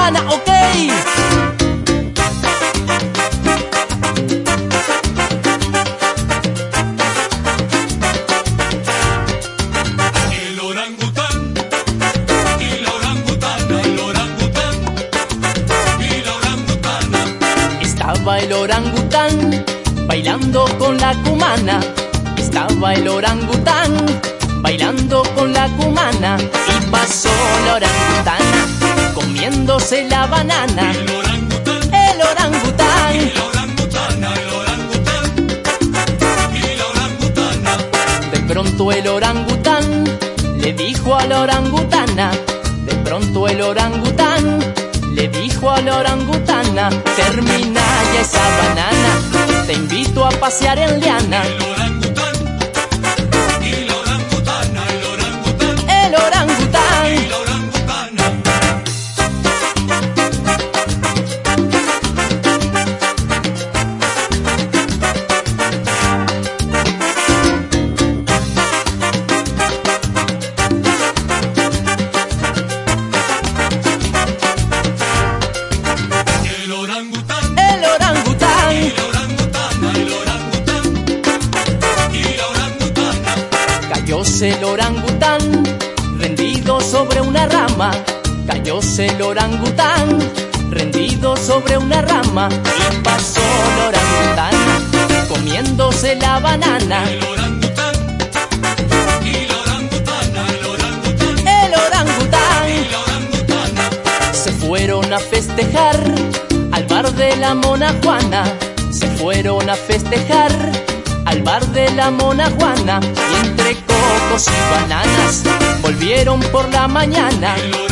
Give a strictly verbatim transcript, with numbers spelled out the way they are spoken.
Habana, ok. El orangután y la orangutana, el orangután y la orangutana. Estaba el orangután bailando con la cumana. Estaba el orangután bailando con la cumana. Y pasó la orangutana comiéndose la banana. El orangután El orangután y la orangutana, el orangután y la orangutana. De pronto el orangután le dijo a la orangutana. De pronto el orangután le dijo a la orangutana: termina ya esa banana, te invito a pasear en liana. El orangután y la orangutana, el orangután El orangután y la orangutana. El orangután El orangután y la orangutana, el orangután y la orangutana. cayóse el orangután rendido sobre una rama. Cayóse el orangután rendido sobre una rama. Y pasó la orangutana comiéndose la banana. El orangután y la orangutana, el orangután El orangután y la orangutana. se fueron a festejar al bar de la Mona Juana. Se fueron a festejar al bar de la Mona Juana. Y entre cocos y bananas volvieron por la mañana. El